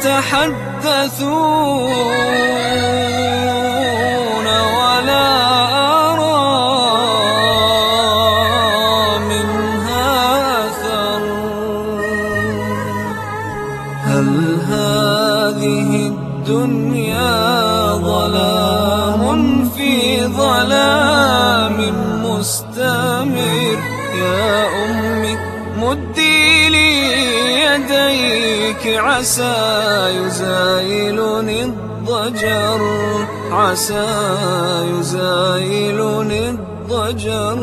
يتحدثون ولا أرى منها أثر. هل هذه الدنيا ظلام في ظلام مستمر؟ يا أمي مدي لي يديك عسى يزايلني الضجر، عسى يزايلني الضجر.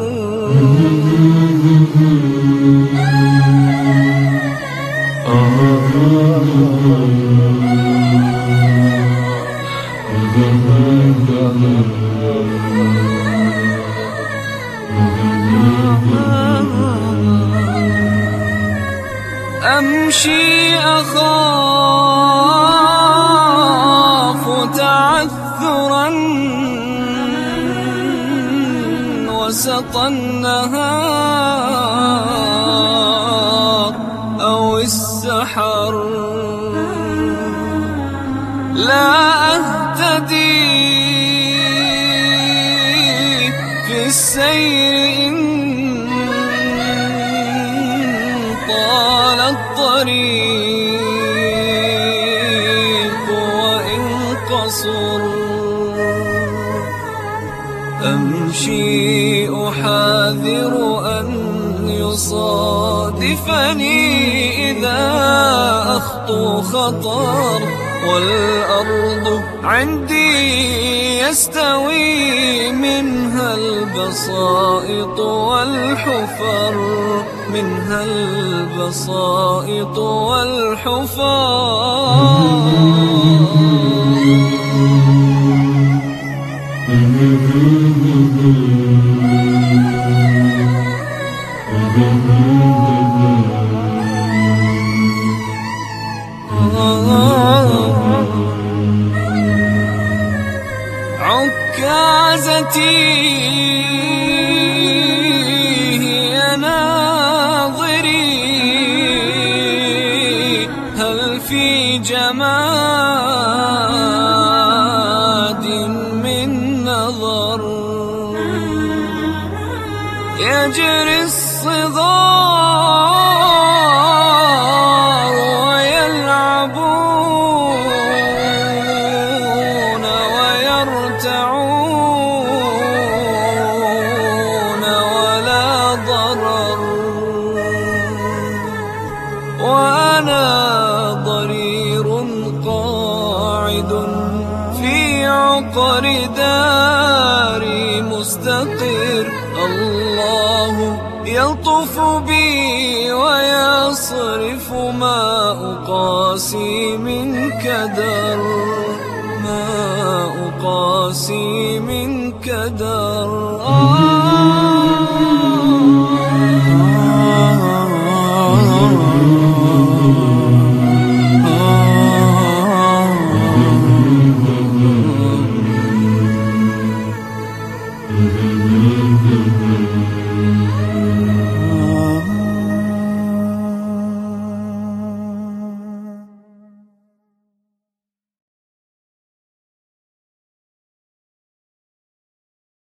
أمشي أخاف تعثرا وسط النهار أو السحر، لا أهتدي في السير إن طال الطريق وإن قصر. أمشي أحاذر أن يصادفني إذا أخطو خطر، والأرض عندي يستوي منها البسائط والحفر، منها البسائط والحفر. عكازتي هي ناظري، هل في جماد من نظر؟ يجري الصغار ويلعبون ويرتعون ولا ضرر، وأنا ضرير قاعد في عقر داري مستقر. الله يلطف بي ويصرف ما أقاسي من كدر، ما أقاسي من كدر.